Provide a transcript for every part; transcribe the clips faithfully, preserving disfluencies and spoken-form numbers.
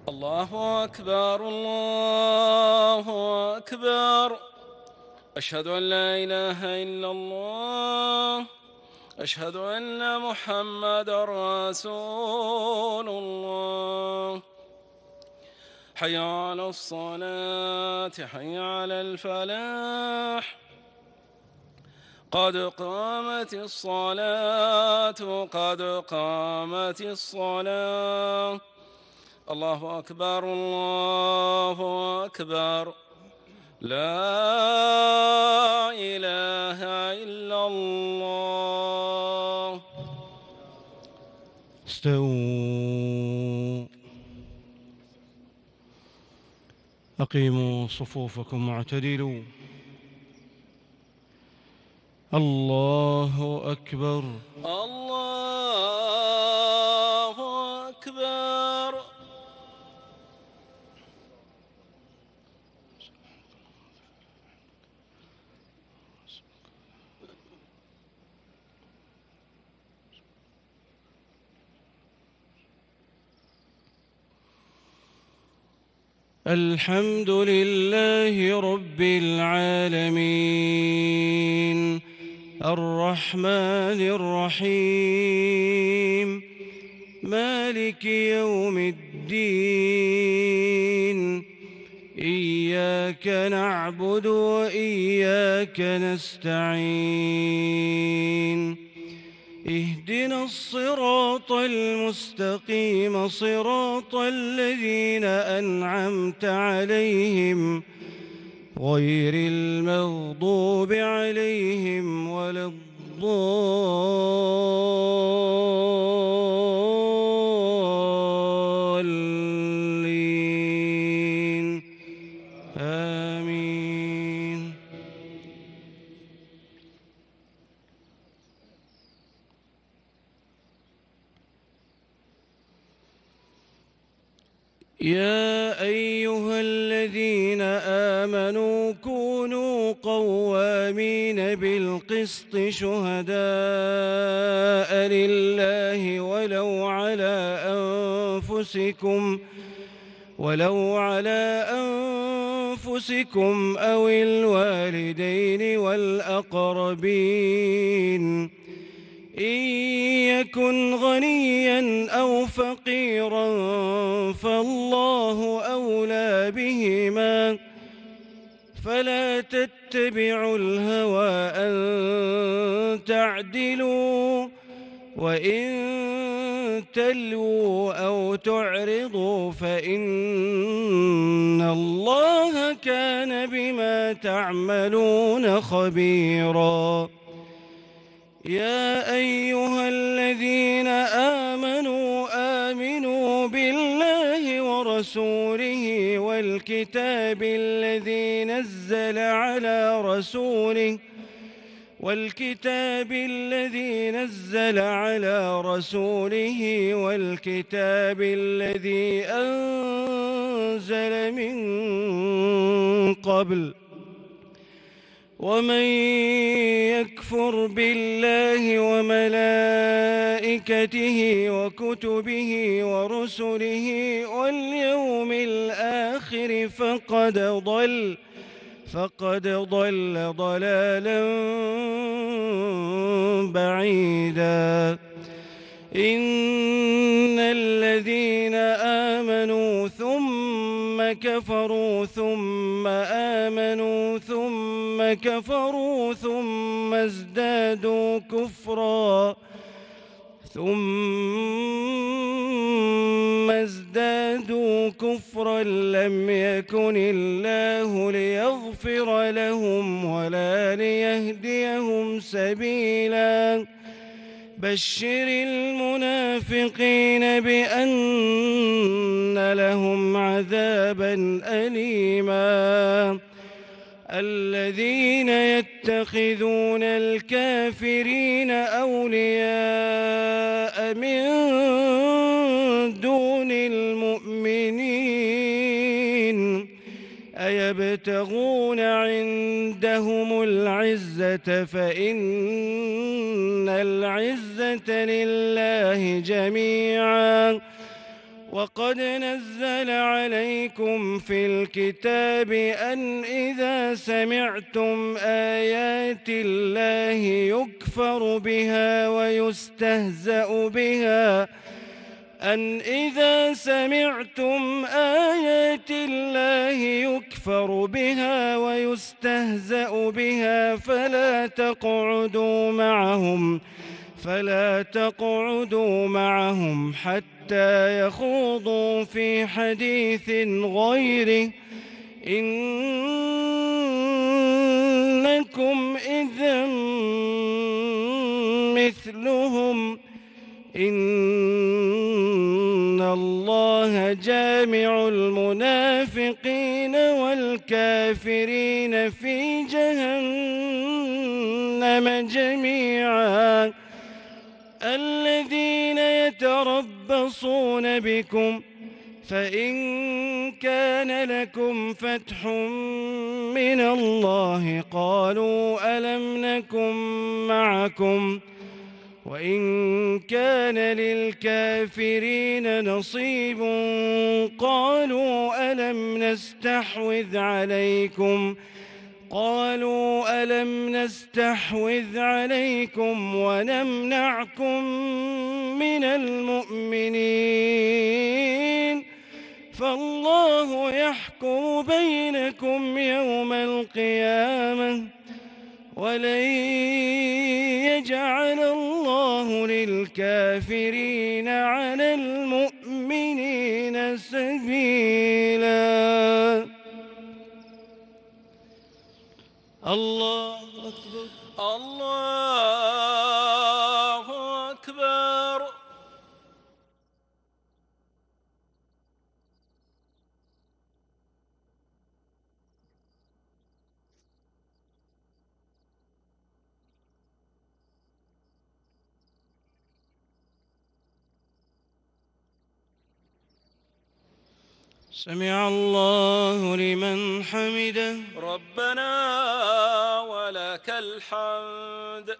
الله أكبر الله أكبر. أشهد أن لا إله إلا الله. أشهد أن محمدًا رسول الله. حي على الصلاة حي على الفلاح. قد قامت الصلاة قد قامت الصلاة. الله أكبر الله أكبر. لا إله إلا الله. استووا. أقيموا صفوفكم واعتدلوا. الله أكبر الله أكبر. الحمد لله رب العالمين الرحمن الرحيم مالك يوم الدين. إياك نعبد وإياك نستعين. اهدنا الصراط المستقيم صراط الذين أنعمت عليهم غير المغضوب عليهم ولا الضالين. آمين. يا أيها الذين آمنوا كونوا قوامين بالقسط شهداء لله ولو على أنفسكم ولو على أنفسكم أو الوالدين والأقربين إن يكن غنيا أو فقيرا فالله أولى بهما فلا تتبعوا الهوى أن تعدلوا وإن تلووا أو تعرضوا فإن الله كان بما تعملون خبيرا. يا أيها الذين آمنوا آمنوا بالله ورسوله والكتاب الذي نزل على رسوله والكتاب الذي نزل على رسوله والكتاب الذي أنزل من قبل ومن يكفر بالله وملائكته وكتبه ورسله واليوم الآخر فقد ضل فقد ضل ضلالا بعيدا. إن الذين آمنوا ثم كفروا ثم آمنوا ثم كفروا ثم ازدادوا كفرا ثم ازدادوا كفرا لم يكن الله ليغفر لهم ولا ليهديهم سبيلا. بشر المنافقين بأن لهم عذابا أليما. الذين يتخذون الكافرين أولياء من دون المؤمنين أيبتغون عندهم العزة فإن العزة لله جميعا وقد نزل عليكم في الكتاب أن إذا سمعتم آيات الله يكفر بها ويستهزأ بها أن إذا سمعتم آيات الله يكفر بها ويستهزأ بها فلا تقعدوا معهم فلا تقعدوا معهم حتى يخوضوا في حديث غيره إنكم إذا مثلهم إن الله جامع المنافقين والكافرين في جهنم جميعا الذين يتربصون بكم فإن كان لكم فتح من الله قالوا ألم نكن معكم وإن كان للكافرين نصيب قالوا ألم نستحوذ عليكم قالوا ألم نستحوذ عليكم ونمنعكم من المؤمنين فالله يحكم بينكم يوم القيامة ولن يجعل الله للكافرين على المؤمنين سبيلا. الله أكبر الله أكبر. سمع الله لمن حمده ربنا ولك الحمد.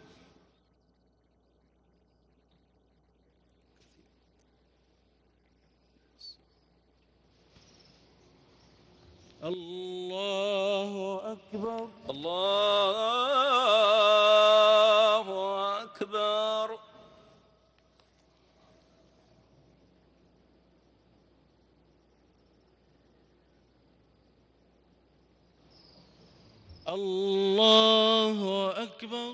الله أكبر الله أكبر. الله أكبر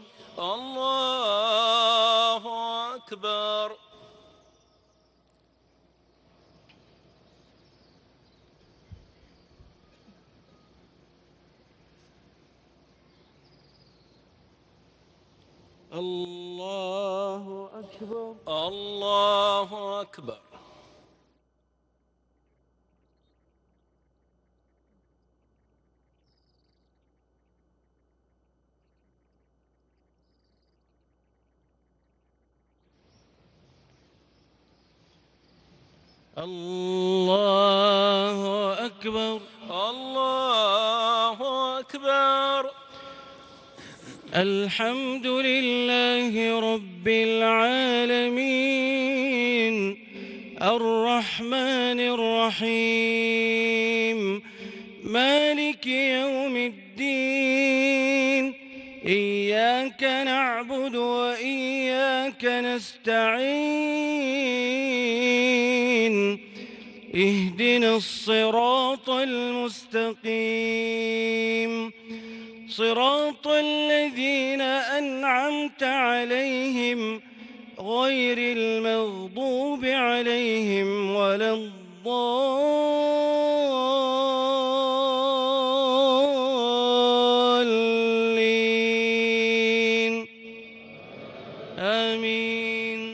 الله أكبر. الله أكبر الله أكبر. الله أكبر الله أكبر. الحمد لله رب العالمين الرحمن الرحيم مالك يوم الدين إياك نعبد وإياك نستعين اهدنا الصراط المستقيم صراط الذين أنعمت عليهم غير المغضوب عليهم ولا الضالين آمين.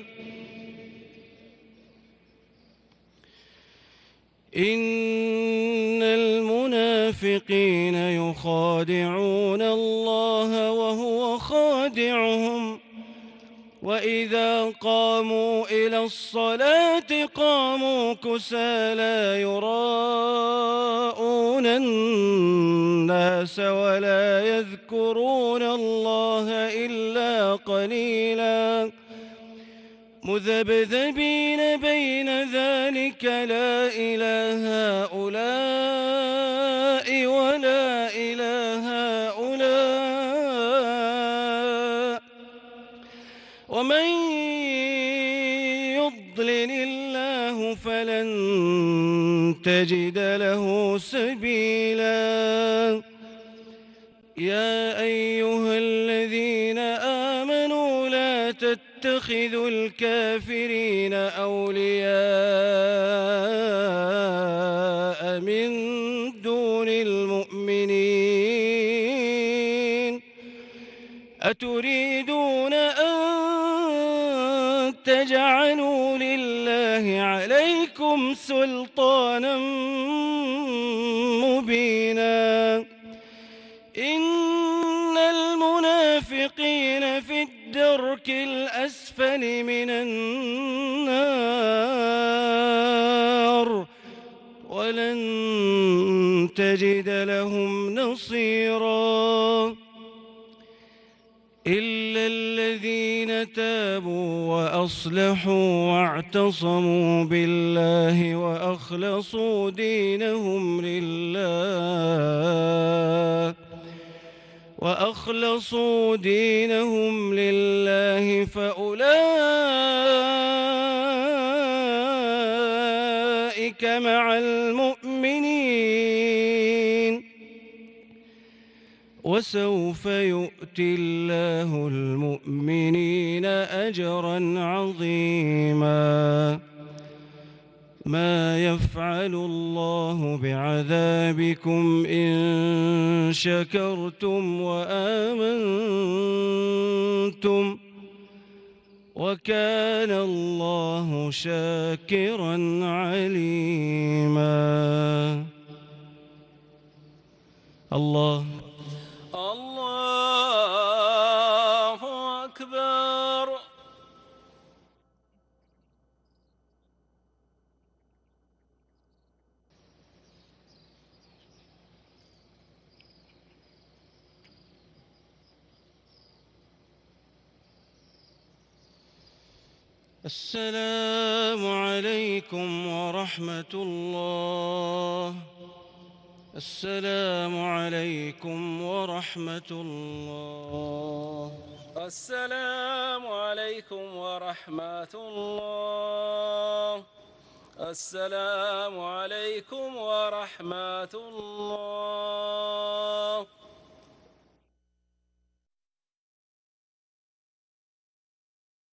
إن المنافقين يخادعون الله وهو خادعهم وإذا قاموا إلى الصلاة قاموا كسالى يراءون الناس ولا يذكرون الله إلا قليلا مذبذبين بين ذلك لا إله هؤلاء ولا إله هؤلاء ومن يضلل الله فلن تجد له سبيلا يا أيها الذين آمنوا لا تتخذوا الكافرين أولياء من دون المؤمنين أتريدون أن تجعلوا لله عليكم سلطانا مبينا إن المنافقين في الدرك الأسفل من النار ولن تجد لهم نصيرا إلا الذين تابوا وأصلحوا واعتصموا بالله وأخلصوا دينهم لله وأخلصوا دينهم لله فأولئك مع المؤمنين وسوف يؤتي الله المؤمنين أجرا عظيما ما يفعل الله بعذابكم إن شكرتم وآمنتم وكان الله شاكرا عليما الله الله أكبر. السلام عليكم ورحمة الله. السلام عليكم ورحمة الله. السلام عليكم ورحمة الله. السلام عليكم ورحمة الله.